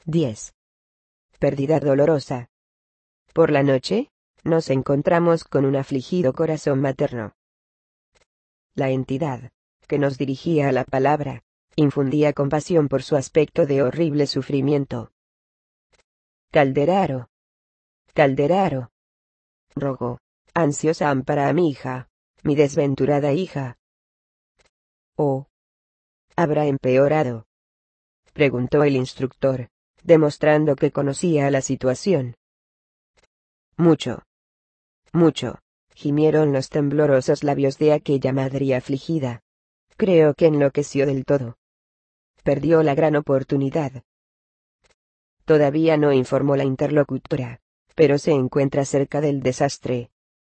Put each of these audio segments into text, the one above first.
10. Pérdida dolorosa. Por la noche, nos encontramos con un afligido corazón materno. La entidad, que nos dirigía la palabra, infundía compasión por su aspecto de horrible sufrimiento. Calderaro. Calderaro. Rogó, ansiosa ampara a mi hija, mi desventurada hija. Oh. ¿Habrá empeorado?, preguntó el instructor, demostrando que conocía la situación. Mucho. Mucho, gimieron los temblorosos labios de aquella madre afligida. Creo que enloqueció del todo. Perdió la gran oportunidad. Todavía no informó la interlocutora, pero se encuentra cerca del desastre.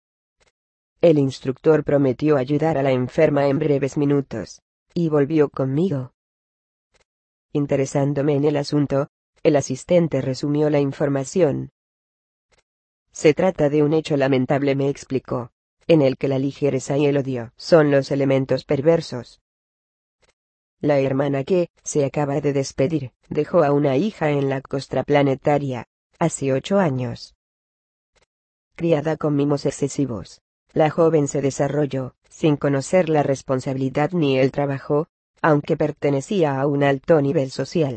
El instructor prometió ayudar a la enferma en breves minutos, y volvió conmigo. Interesándome en el asunto, el asistente resumió la información. Se trata de un hecho lamentable, me explicó, en el que la ligereza y el odio son los elementos perversos. La hermana que se acaba de despedir dejó a una hija en la costra planetaria, hace 8 años. Criada con mimos excesivos, la joven se desarrolló, sin conocer la responsabilidad ni el trabajo, aunque pertenecía a un alto nivel social.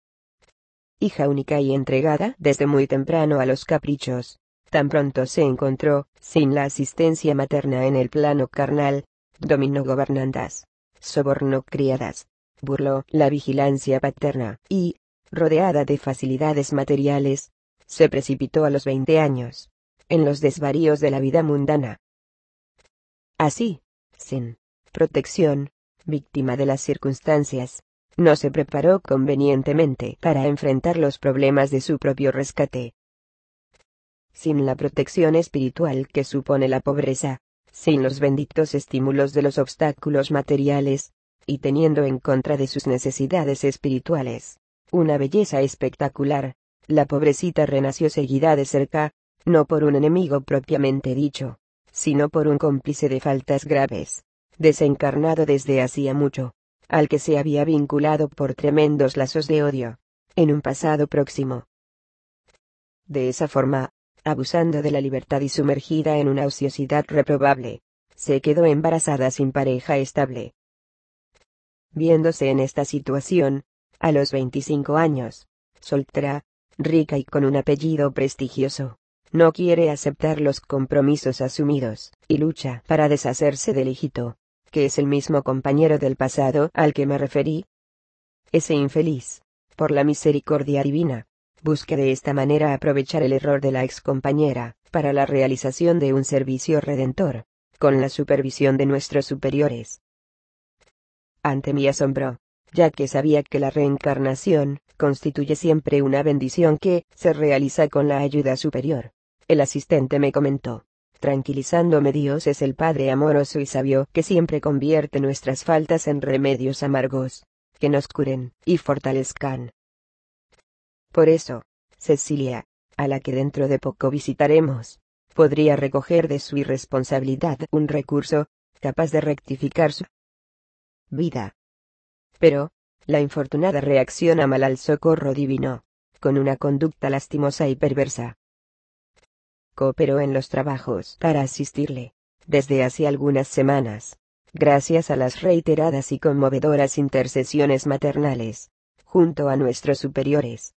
Hija única y entregada desde muy temprano a los caprichos, tan pronto se encontró, sin la asistencia materna en el plano carnal, dominó gobernandas, sobornó criadas, burló la vigilancia paterna y, rodeada de facilidades materiales, se precipitó a los 20 años, en los desvaríos de la vida mundana. Así, sin protección, víctima de las circunstancias, no se preparó convenientemente para enfrentar los problemas de su propio rescate. Sin la protección espiritual que supone la pobreza, sin los benditos estímulos de los obstáculos materiales, y teniendo en contra de sus necesidades espirituales una belleza espectacular, la pobrecita renació seguida de cerca, no por un enemigo propiamente dicho, sino por un cómplice de faltas graves, desencarnado desde hacía mucho, al que se había vinculado por tremendos lazos de odio, en un pasado próximo. De esa forma, abusando de la libertad y sumergida en una ociosidad reprobable, se quedó embarazada sin pareja estable. Viéndose en esta situación, a los 25 años, soltera, rica y con un apellido prestigioso, no quiere aceptar los compromisos asumidos, y lucha para deshacerse del hijito, que es el mismo compañero del pasado al que me referí. Ese infeliz, por la misericordia divina, busca de esta manera aprovechar el error de la excompañera, para la realización de un servicio redentor, con la supervisión de nuestros superiores. Ante mi asombro, ya que sabía que la reencarnación constituye siempre una bendición que se realiza con la ayuda superior, el asistente me comentó, tranquilizándome: Dios es el Padre amoroso y sabio que siempre convierte nuestras faltas en remedios amargos, que nos curen y fortalezcan. Por eso, Cecilia, a la que dentro de poco visitaremos, podría recoger de su irresponsabilidad un recurso capaz de rectificar su vida. Pero, la infortunada reacciona mal al socorro divino, con una conducta lastimosa y perversa. Cooperó en los trabajos para asistirle, desde hace algunas semanas, gracias a las reiteradas y conmovedoras intercesiones maternales, junto a nuestros superiores.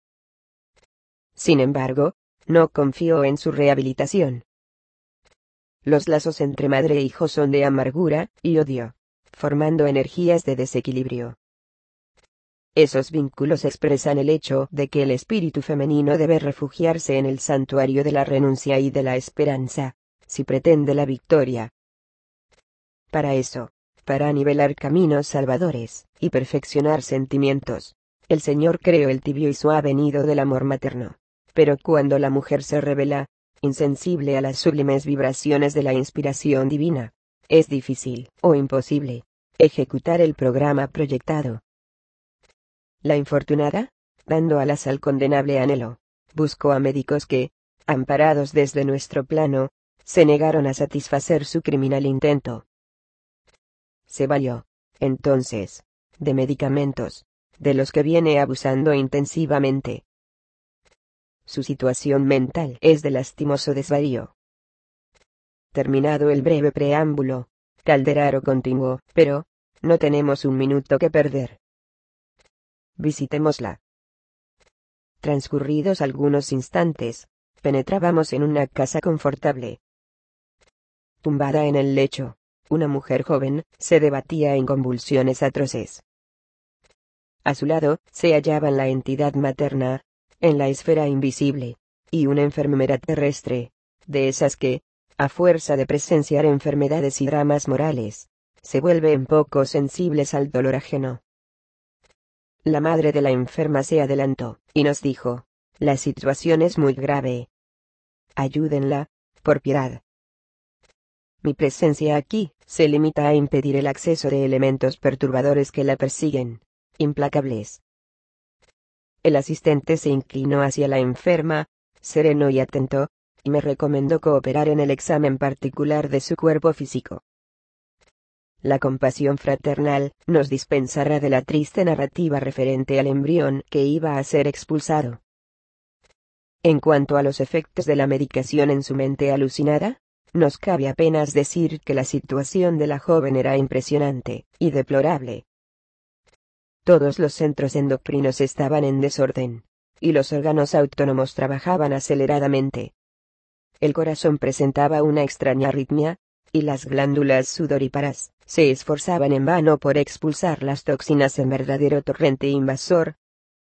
Sin embargo, no confió en su rehabilitación. Los lazos entre madre e hijo son de amargura y odio, formando energías de desequilibrio. Esos vínculos expresan el hecho de que el espíritu femenino debe refugiarse en el santuario de la renuncia y de la esperanza, si pretende la victoria. Para eso, para nivelar caminos salvadores y perfeccionar sentimientos, el Señor creó el tibio y suave nido del amor materno. Pero cuando la mujer se revela, insensible a las sublimes vibraciones de la inspiración divina, es difícil, o imposible, ejecutar el programa proyectado. La infortunada, dando alas al condenable anhelo, buscó a médicos que, amparados desde nuestro plano, se negaron a satisfacer su criminal intento. Se valió, entonces, de medicamentos, de los que viene abusando intensivamente, Su situación mental es de lastimoso desvarío. Terminado el breve preámbulo, Calderaro continuó, pero, no tenemos un minuto que perder. Visitémosla. Transcurridos algunos instantes, penetrábamos en una casa confortable. Tumbada en el lecho, una mujer joven, se debatía en convulsiones atroces. A su lado, se hallaban la entidad materna, en la esfera invisible, y una enfermera terrestre, de esas que, a fuerza de presenciar enfermedades y dramas morales, se vuelven poco sensibles al dolor ajeno. La madre de la enferma se adelantó, y nos dijo: la situación es muy grave. Ayúdenla, por piedad. Mi presencia aquí se limita a impedir el acceso de elementos perturbadores que la persiguen, implacables. El asistente se inclinó hacia la enferma, sereno y atento, y me recomendó cooperar en el examen particular de su cuerpo físico. La compasión fraternal nos dispensará de la triste narrativa referente al embrión que iba a ser expulsado. En cuanto a los efectos de la medicación en su mente alucinada, nos cabe apenas decir que la situación de la joven era impresionante y deplorable. Todos los centros endocrinos estaban en desorden, y los órganos autónomos trabajaban aceleradamente. El corazón presentaba una extraña arritmia, y las glándulas sudoríparas se esforzaban en vano por expulsar las toxinas en verdadero torrente invasor.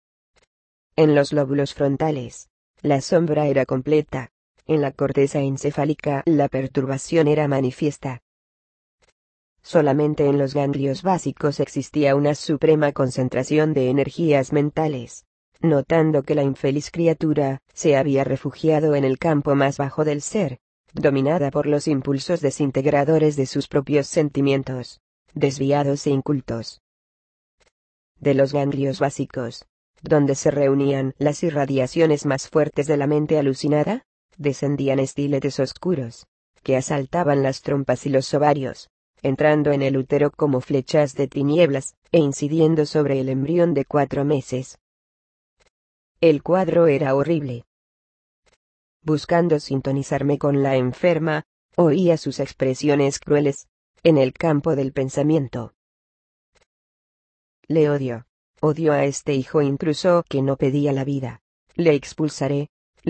En los lóbulos frontales, la sombra era completa. En la corteza encefálica la perturbación era manifiesta. Solamente en los ganglios básicos existía una suprema concentración de energías mentales. Notando que la infeliz criatura se había refugiado en el campo más bajo del ser, dominada por los impulsos desintegradores de sus propios sentimientos, desviados e incultos. De los ganglios básicos, donde se reunían las irradiaciones más fuertes de la mente alucinada, descendían estiletes oscuros, que asaltaban las trompas y los ovarios, entrando en el útero como flechas de tinieblas, e incidiendo sobre el embrión de 4 meses. El cuadro era horrible. Buscando sintonizarme con la enferma, oía sus expresiones crueles, en el campo del pensamiento. Le odio. Odio a este hijo intruso que no pedía la vida. Le expulsaré,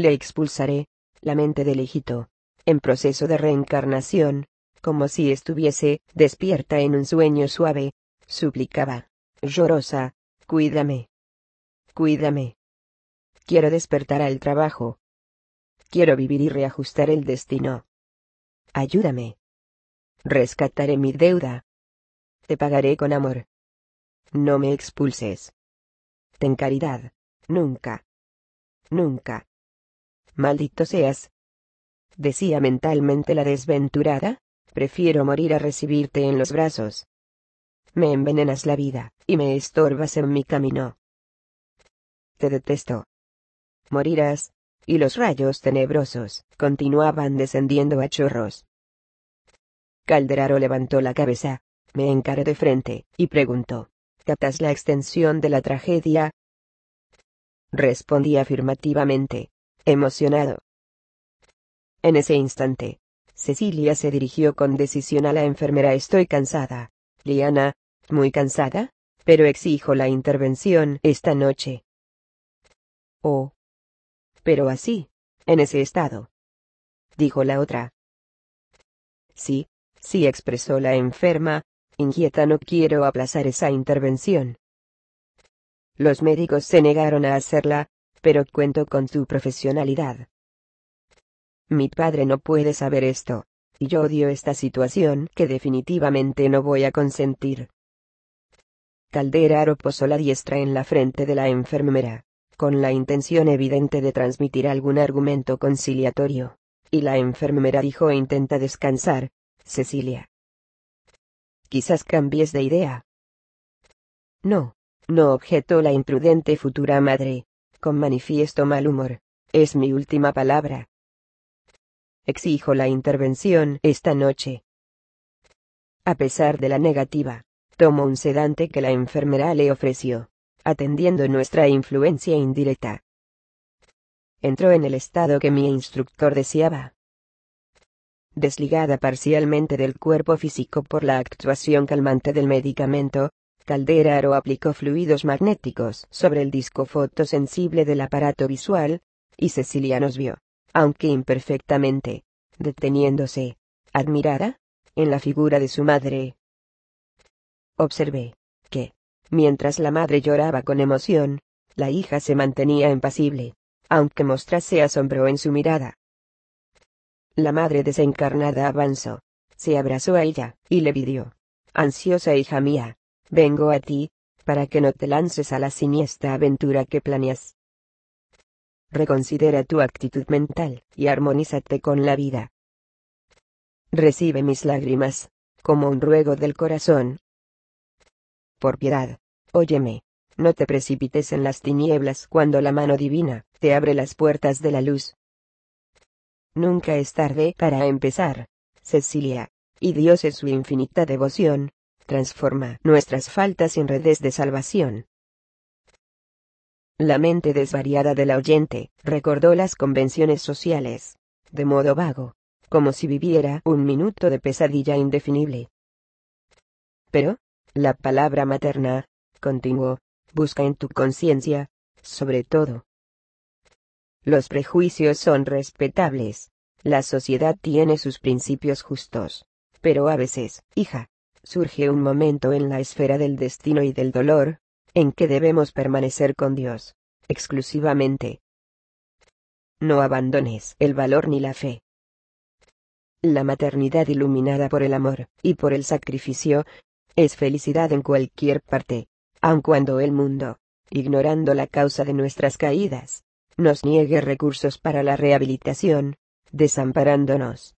la mente del hijito, en proceso de reencarnación, como si estuviese despierta en un sueño suave, suplicaba, llorosa, cuídame. Cuídame. Quiero despertar al trabajo. Quiero vivir y reajustar el destino. Ayúdame. Rescataré mi deuda. Te pagaré con amor. No me expulses. Ten caridad. Nunca. Nunca. Maldito seas. Decía mentalmente la desventurada, prefiero morir a recibirte en los brazos. Me envenenas la vida, y me estorbas en mi camino. Te detesto. Morirás. Y los rayos tenebrosos continuaban descendiendo a chorros. Calderaro levantó la cabeza, me encaró de frente, y preguntó: ¿captas la extensión de la tragedia? Respondí afirmativamente, emocionado. En ese instante, Cecilia se dirigió con decisión a la enfermera. Estoy cansada, Liana, muy cansada, pero exijo la intervención esta noche. Oh. Pero así, en ese estado, dijo la otra. Sí, expresó la enferma, inquieta. No quiero aplazar esa intervención. Los médicos se negaron a hacerla, pero cuento con tu profesionalidad. Mi padre no puede saber esto, y yo odio esta situación que definitivamente no voy a consentir. Calderaro posó la diestra en la frente de la enfermera, con la intención evidente de transmitir algún argumento conciliatorio, y la enfermera dijo: intenta descansar, Cecilia. Quizás cambies de idea. No, objetó la imprudente futura madre, con manifiesto mal humor, es mi última palabra. Exijo la intervención esta noche. A pesar de la negativa, tomó un sedante que la enfermera le ofreció, atendiendo nuestra influencia indirecta. entró en el estado que mi instructor deseaba. Desligada parcialmente del cuerpo físico por la actuación calmante del medicamento, Calderaro aplicó fluidos magnéticos sobre el disco fotosensible del aparato visual, y Cecilia nos vio, aunque imperfectamente, deteniéndose, admirada, en la figura de su madre. Observé que, mientras la madre lloraba con emoción, la hija se mantenía impasible, aunque mostrase asombro en su mirada. La madre desencarnada avanzó, se abrazó a ella, y le pidió: ansiosa hija mía, vengo a ti, para que no te lances a la siniestra aventura que planeas. Reconsidera tu actitud mental, y armonízate con la vida. Recibe mis lágrimas, como un ruego del corazón. Por piedad, óyeme, no te precipites en las tinieblas cuando la mano divina te abre las puertas de la luz. Nunca es tarde para empezar, Cecilia, y Dios en su infinita devoción, transforma nuestras faltas en redes de salvación. La mente desvariada de la oyente recordó las convenciones sociales, de modo vago, como si viviera un minuto de pesadilla indefinible. Pero, la palabra materna, continuó, busca en tu conciencia, sobre todo. Los prejuicios son respetables, la sociedad tiene sus principios justos, pero a veces, hija, surge un momento en la esfera del destino y del dolor, en que debemos permanecer con Dios, exclusivamente. No abandones el valor ni la fe. La maternidad iluminada por el amor, y por el sacrificio, es felicidad en cualquier parte, aun cuando el mundo, ignorando la causa de nuestras caídas, nos niegue recursos para la rehabilitación, desamparándonos.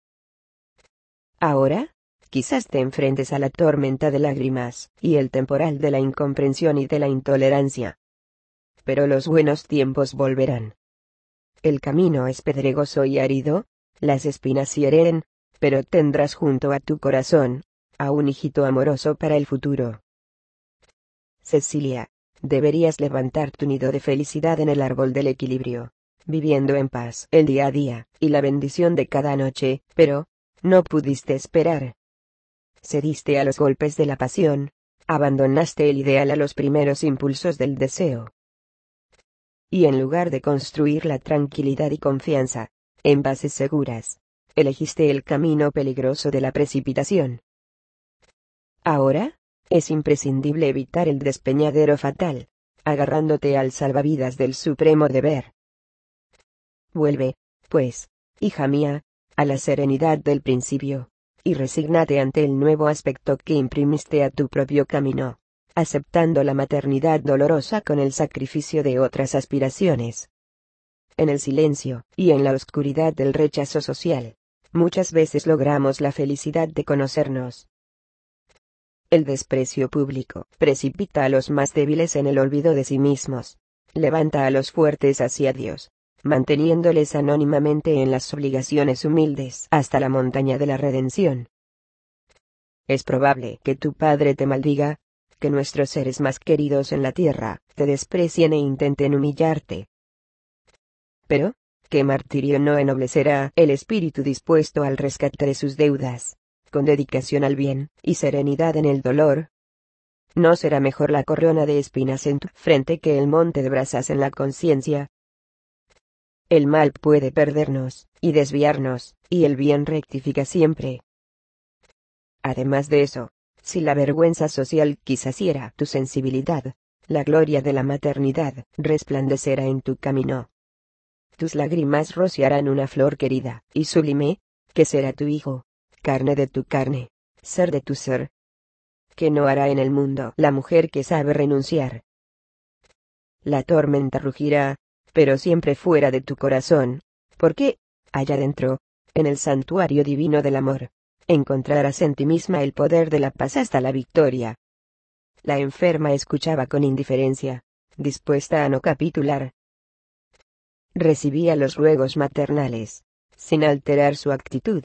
Ahora, quizás te enfrentes a la tormenta de lágrimas, y el temporal de la incomprensión y de la intolerancia. Pero los buenos tiempos volverán. El camino es pedregoso y árido, las espinas hieren, pero tendrás junto a tu corazón, a un hijito amoroso para el futuro. Cecilia, deberías levantar tu nido de felicidad en el árbol del equilibrio, viviendo en paz el día a día, y la bendición de cada noche, pero, no pudiste esperar. Cediste a los golpes de la pasión, abandonaste el ideal a los primeros impulsos del deseo. Y en lugar de construir la tranquilidad y confianza, en bases seguras, elegiste el camino peligroso de la precipitación. Ahora, es imprescindible evitar el despeñadero fatal, agarrándote al salvavidas del supremo deber. Vuelve, pues, hija mía, a la serenidad del principio, y resígnate ante el nuevo aspecto que imprimiste a tu propio camino, aceptando la maternidad dolorosa con el sacrificio de otras aspiraciones. En el silencio, y en la oscuridad del rechazo social, muchas veces logramos la felicidad de conocernos. El desprecio público precipita a los más débiles en el olvido de sí mismos, levanta a los fuertes hacia Dios, manteniéndoles anónimamente en las obligaciones humildes hasta la montaña de la redención. Es probable que tu padre te maldiga, que nuestros seres más queridos en la tierra te desprecien e intenten humillarte. Pero, ¿qué martirio no ennoblecerá el espíritu dispuesto al rescate de sus deudas, con dedicación al bien, y serenidad en el dolor? ¿No será mejor la corona de espinas en tu frente que el monte de brasas en la conciencia? El mal puede perdernos, y desviarnos, y el bien rectifica siempre. Además de eso, si la vergüenza social quizás hiera tu sensibilidad, la gloria de la maternidad resplandecerá en tu camino. Tus lágrimas rociarán una flor querida y sublime, que será tu hijo, carne de tu carne, ser de tu ser. Que no hará en el mundo la mujer que sabe renunciar. La tormenta rugirá, pero siempre fuera de tu corazón, porque, allá dentro, en el santuario divino del amor, encontrarás en ti misma el poder de la paz hasta la victoria. La enferma escuchaba con indiferencia, dispuesta a no capitular. Recibía los ruegos maternales, sin alterar su actitud.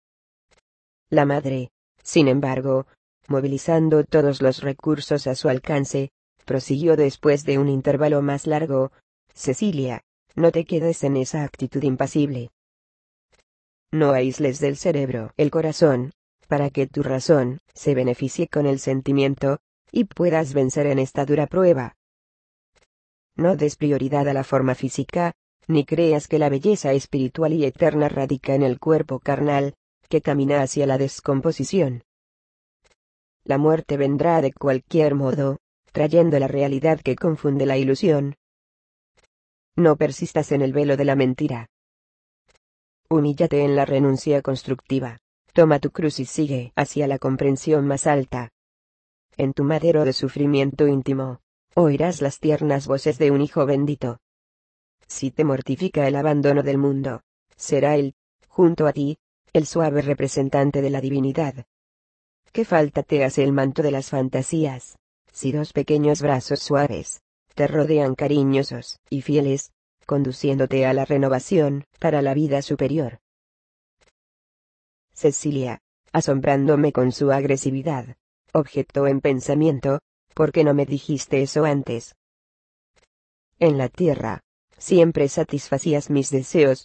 La madre, sin embargo, movilizando todos los recursos a su alcance, prosiguió después de un intervalo más largo: Cecilia, No te quedes en esa actitud impasible. No aísles del cerebro el corazón, para que tu razón se beneficie con el sentimiento, y puedas vencer en esta dura prueba. No des prioridad a la forma física, ni creas que la belleza espiritual y eterna radica en el cuerpo carnal, que camina hacia la descomposición. La muerte vendrá de cualquier modo, trayendo la realidad que confunde la ilusión. No persistas en el velo de la mentira. Humíllate en la renuncia constructiva. Toma tu cruz y sigue hacia la comprensión más alta. En tu madero de sufrimiento íntimo, oirás las tiernas voces de un hijo bendito. Si te mortifica el abandono del mundo, será él, junto a ti, el suave representante de la divinidad. ¿Qué falta te hace el manto de las fantasías, si dos pequeños brazos suaves te rodean cariñosos y fieles, conduciéndote a la renovación para la vida superior? Cecilia, asombrándome con su agresividad, objetó en pensamiento, ¿por qué no me dijiste eso antes? En la tierra, siempre satisfacías mis deseos.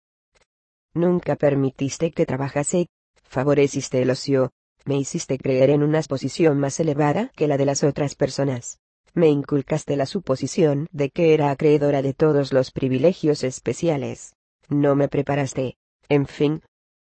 Nunca permitiste que trabajase, favoreciste el ocio, me hiciste creer en una posición más elevada que la de las otras personas. Me inculcaste la suposición de que era acreedora de todos los privilegios especiales. No me preparaste, en fin.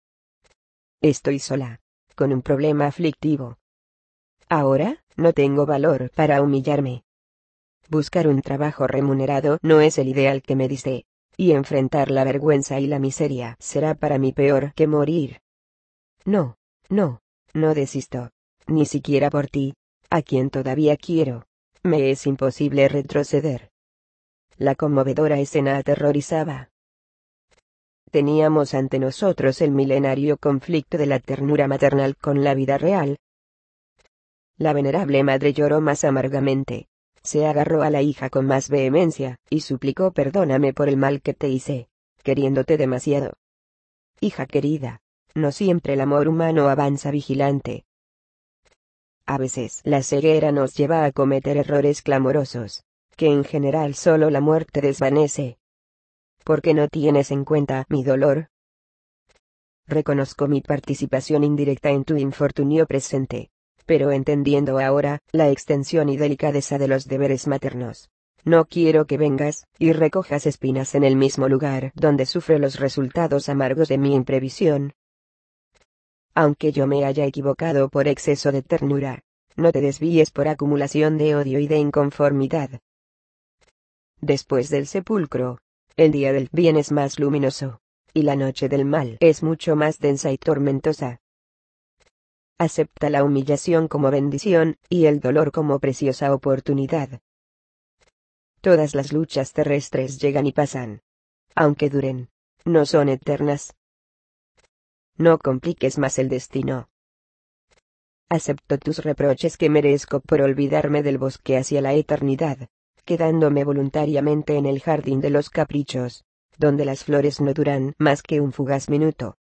Estoy sola, con un problema aflictivo. Ahora, no tengo valor para humillarme. Buscar un trabajo remunerado no es el ideal que me diste, y enfrentar la vergüenza y la miseria será para mí peor que morir. No, no, no desisto, ni siquiera por ti, a quien todavía quiero. Me es imposible retroceder. La conmovedora escena aterrorizaba. Teníamos ante nosotros el milenario conflicto de la ternura maternal con la vida real. La venerable madre lloró más amargamente. Se agarró a la hija con más vehemencia, y suplicó perdóname por el mal que te hice, queriéndote demasiado. Hija querida, no siempre el amor humano avanza vigilante. A veces la ceguera nos lleva a cometer errores clamorosos, que en general solo la muerte desvanece. ¿Por qué no tienes en cuenta mi dolor? Reconozco mi participación indirecta en tu infortunio presente, pero entendiendo ahora la extensión y delicadeza de los deberes maternos, no quiero que vengas y recojas espinas en el mismo lugar donde sufro los resultados amargos de mi imprevisión. Aunque yo me haya equivocado por exceso de ternura, no te desvíes por acumulación de odio y de inconformidad. Después del sepulcro, el día del bien es más luminoso, y la noche del mal es mucho más densa y tormentosa. Acepta la humillación como bendición, y el dolor como preciosa oportunidad. Todas las luchas terrestres llegan y pasan. Aunque duren, no son eternas. No compliques más el destino. Acepto tus reproches que merezco por olvidarme del bosque hacia la eternidad, quedándome voluntariamente en el jardín de los caprichos, donde las flores no duran más que un fugaz minuto.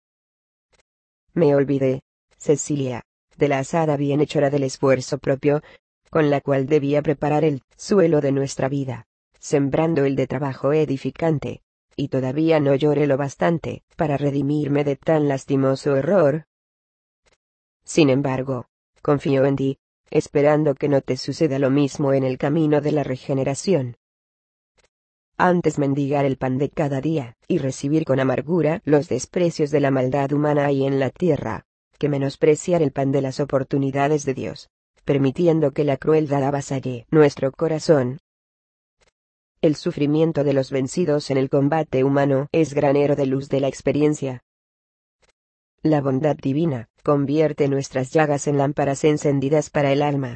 Me olvidé, Cecilia, de la asada bienhechora del esfuerzo propio, con la cual debía preparar el suelo de nuestra vida, sembrando el de trabajo edificante. Y todavía no lloré lo bastante para redimirme de tan lastimoso error. Sin embargo, confío en ti, esperando que no te suceda lo mismo en el camino de la regeneración. Antes mendigar el pan de cada día, y recibir con amargura los desprecios de la maldad humana ahí en la tierra, que menospreciar el pan de las oportunidades de Dios, permitiendo que la crueldad avasalle nuestro corazón. El sufrimiento de los vencidos en el combate humano es granero de luz de la experiencia. La bondad divina convierte nuestras llagas en lámparas encendidas para el alma.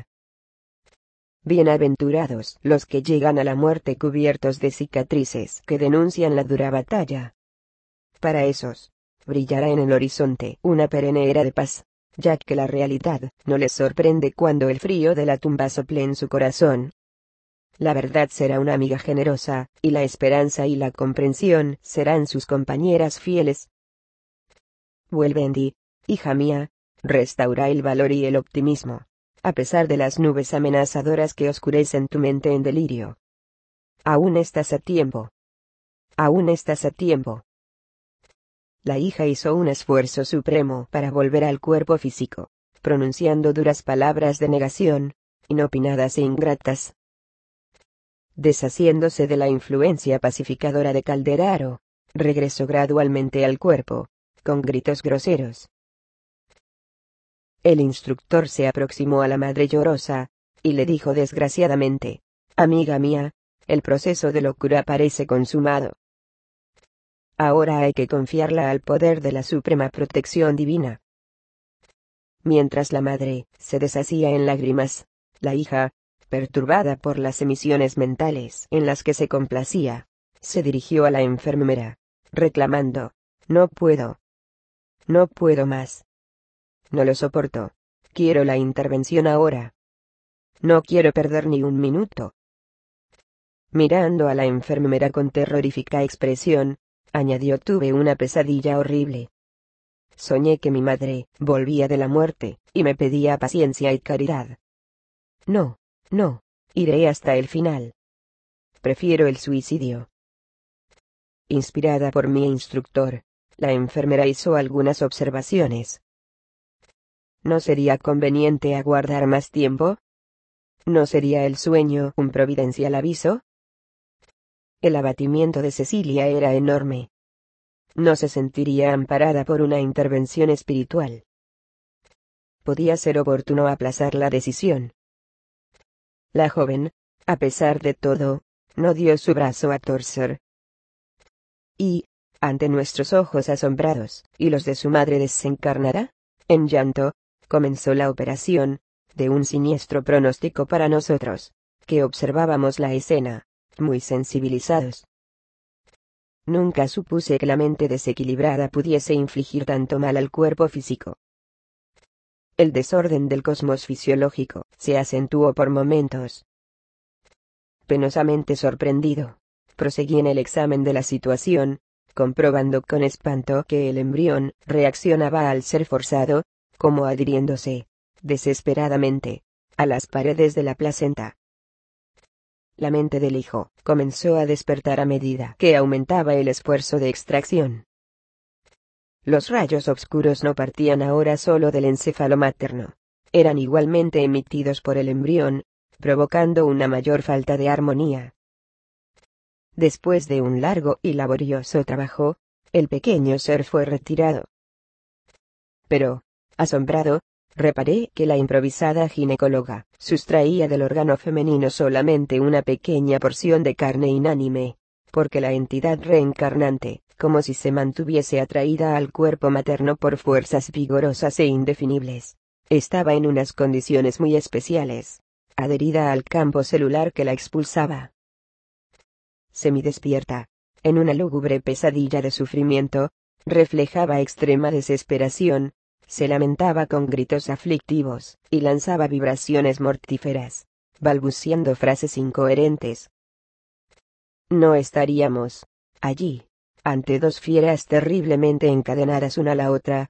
Bienaventurados los que llegan a la muerte cubiertos de cicatrices que denuncian la dura batalla. Para esos, brillará en el horizonte una perenne era de paz, ya que la realidad no les sorprende cuando el frío de la tumba sople en su corazón. La verdad será una amiga generosa, y la esperanza y la comprensión serán sus compañeras fieles. Vuelve en ti, hija mía, restaura el valor y el optimismo, a pesar de las nubes amenazadoras que oscurecen tu mente en delirio. Aún estás a tiempo. Aún estás a tiempo. La hija hizo un esfuerzo supremo para volver al cuerpo físico, pronunciando duras palabras de negación, inopinadas e ingratas. Deshaciéndose de la influencia pacificadora de Calderaro, regresó gradualmente al cuerpo, con gritos groseros. El instructor se aproximó a la madre llorosa, y le dijo desgraciadamente: «Amiga mía, el proceso de locura parece consumado. Ahora hay que confiarla al poder de la suprema protección divina». Mientras la madre se deshacía en lágrimas, la hija, perturbada por las emisiones mentales en las que se complacía, se dirigió a la enfermera, reclamando: «No puedo. No puedo más. No lo soporto. Quiero la intervención ahora. No quiero perder ni un minuto». Mirando a la enfermera con terrorífica expresión, añadió: «Tuve una pesadilla horrible. Soñé que mi madre volvía de la muerte, y me pedía paciencia y caridad. No, no, iré hasta el final. Prefiero el suicidio». Inspirada por mi instructor, la enfermera hizo algunas observaciones. ¿No sería conveniente aguardar más tiempo? ¿No sería el sueño un providencial aviso? El abatimiento de Cecilia era enorme. No se sentiría amparada por una intervención espiritual. Podía ser oportuno aplazar la decisión. La joven, a pesar de todo, no dio su brazo a torcer. Y, ante nuestros ojos asombrados, y los de su madre desencarnada, en llanto, comenzó la operación, de un siniestro pronóstico para nosotros, que observábamos la escena, muy sensibilizados. Nunca supuse que la mente desequilibrada pudiese infligir tanto mal al cuerpo físico. El desorden del cosmos fisiológico se acentuó por momentos. Penosamente sorprendido, proseguí en el examen de la situación, comprobando con espanto que el embrión reaccionaba al ser forzado, como adhiriéndose, desesperadamente, a las paredes de la placenta. La mente del hijo comenzó a despertar a medida que aumentaba el esfuerzo de extracción. Los rayos oscuros no partían ahora solo del encéfalo materno, eran igualmente emitidos por el embrión, provocando una mayor falta de armonía. Después de un largo y laborioso trabajo, el pequeño ser fue retirado. Pero, asombrado, reparé que la improvisada ginecóloga sustraía del órgano femenino solamente una pequeña porción de carne inánime, porque la entidad reencarnante, como si se mantuviese atraída al cuerpo materno por fuerzas vigorosas e indefinibles, estaba en unas condiciones muy especiales, adherida al campo celular que la expulsaba. Semidespierta, en una lúgubre pesadilla de sufrimiento, reflejaba extrema desesperación, se lamentaba con gritos aflictivos, y lanzaba vibraciones mortíferas, balbuciendo frases incoherentes. No estaríamos allí, ante dos fieras terriblemente encadenadas una a la otra.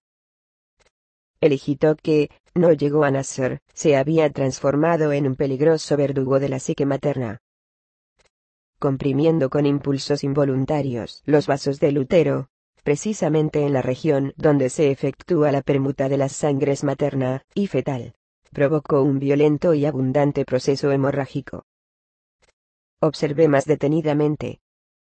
El hijito que no llegó a nacer, se había transformado en un peligroso verdugo de la psique materna. Comprimiendo con impulsos involuntarios los vasos del útero, precisamente en la región donde se efectúa la permuta de las sangres materna y fetal, provocó un violento y abundante proceso hemorrágico. Observé más detenidamente.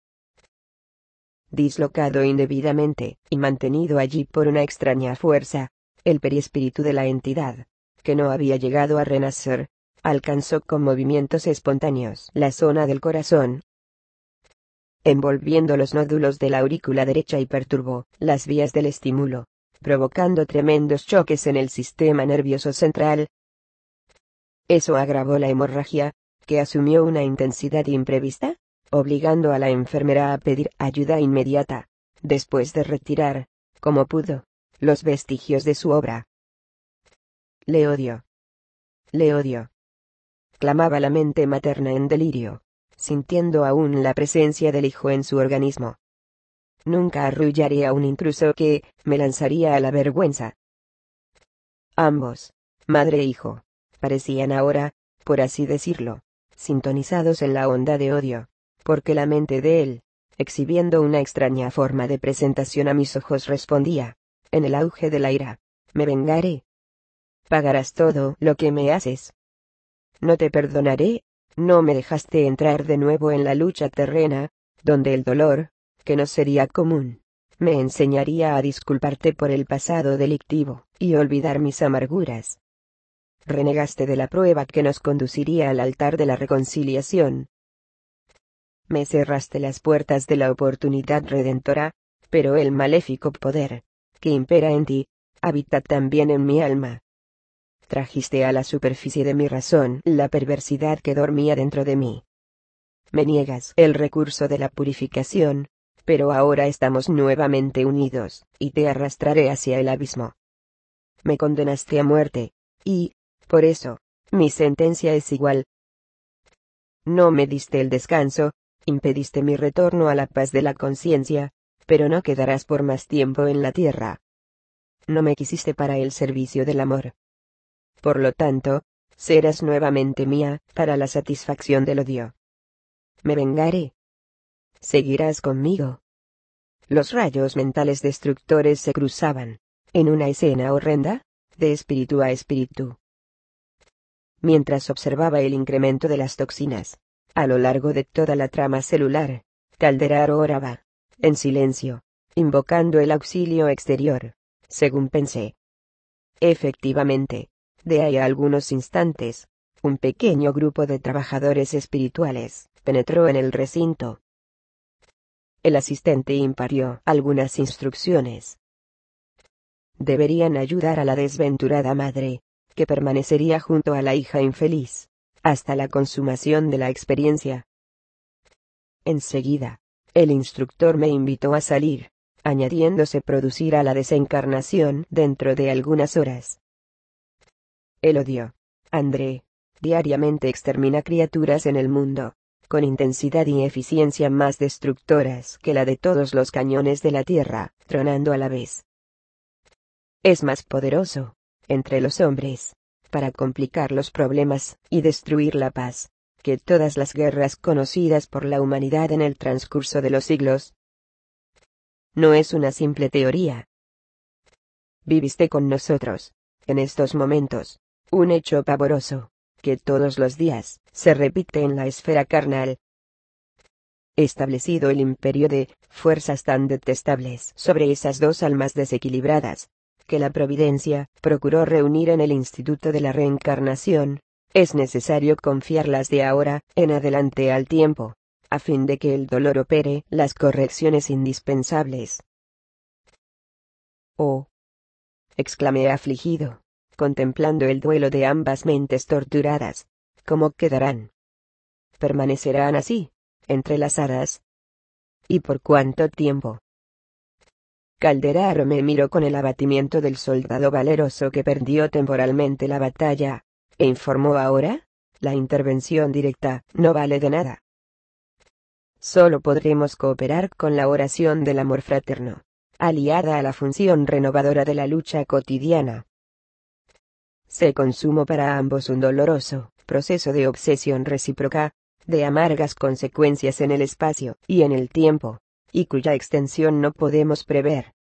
Dislocado indebidamente, y mantenido allí por una extraña fuerza, el perispíritu de la entidad, que no había llegado a renacer, alcanzó con movimientos espontáneos la zona del corazón, envolviendo los nódulos de la aurícula derecha y perturbó las vías del estímulo, provocando tremendos choques en el sistema nervioso central. Eso agravó la hemorragia, que asumió una intensidad imprevista, obligando a la enfermera a pedir ayuda inmediata, después de retirar, como pudo, los vestigios de su obra. «Le odio. Le odio», clamaba la mente materna en delirio, sintiendo aún la presencia del hijo en su organismo. «Nunca arrullaré a un intruso que me lanzaría a la vergüenza». Ambos, madre e hijo, parecían ahora, por así decirlo, sintonizados en la onda de odio, porque la mente de él exhibiendo una extraña forma de presentación a mis ojos, respondía, en el auge de la ira: me vengaré. Pagarás todo lo que me haces. No te perdonaré. No me dejaste entrar de nuevo en la lucha terrena, donde el dolor, que no sería común, me enseñaría a disculparte por el pasado delictivo, y olvidar mis amarguras. Renegaste de la prueba que nos conduciría al altar de la reconciliación. Me cerraste las puertas de la oportunidad redentora, pero el maléfico poder, que impera en ti, habita también en mi alma. Trajiste a la superficie de mi razón la perversidad que dormía dentro de mí. Me niegas el recurso de la purificación, pero ahora estamos nuevamente unidos, y te arrastraré hacia el abismo. Me condenaste a muerte, y, por eso, mi sentencia es igual. No me diste el descanso, impediste mi retorno a la paz de la conciencia, pero no quedarás por más tiempo en la tierra. No me quisiste para el servicio del amor. Por lo tanto, serás nuevamente mía, para la satisfacción del odio. Me vengaré. ¿Seguirás conmigo? Los rayos mentales destructores se cruzaban, en una escena horrenda, de espíritu a espíritu. Mientras observaba el incremento de las toxinas, a lo largo de toda la trama celular, Calderaro oraba, en silencio, invocando el auxilio exterior, según pensé. Efectivamente, de ahí a algunos instantes, un pequeño grupo de trabajadores espirituales penetró en el recinto. El asistente impartió algunas instrucciones. Deberían ayudar a la desventurada madre, que permanecería junto a la hija infeliz, hasta la consumación de la experiencia. Enseguida, el instructor me invitó a salir, añadiendo: se producirá la desencarnación dentro de algunas horas. El odio, André, diariamente extermina criaturas en el mundo, con intensidad y eficiencia más destructoras que la de todos los cañones de la tierra, tronando a la vez. Es más poderoso, entre los hombres, para complicar los problemas y destruir la paz, que todas las guerras conocidas por la humanidad en el transcurso de los siglos. No es una simple teoría. Viviste con nosotros, en estos momentos, un hecho pavoroso, que todos los días se repite en la esfera carnal. Establecido el imperio de fuerzas tan detestables sobre esas dos almas desequilibradas, que la providencia procuró reunir en el instituto de la reencarnación, es necesario confiarlas de ahora en adelante al tiempo, a fin de que el dolor opere las correcciones indispensables. Oh, exclamé afligido, contemplando el duelo de ambas mentes torturadas. ¿Cómo quedarán? ¿Permanecerán así, entrelazadas? ¿Y por cuánto tiempo? Calderaro me miró con el abatimiento del soldado valeroso que perdió temporalmente la batalla, e informó: ahora, la intervención directa no vale de nada. Solo podremos cooperar con la oración del amor fraterno, aliada a la función renovadora de la lucha cotidiana. Se consumó para ambos un doloroso proceso de obsesión recíproca, de amargas consecuencias en el espacio y en el tiempo, y cuya extensión no podemos prever.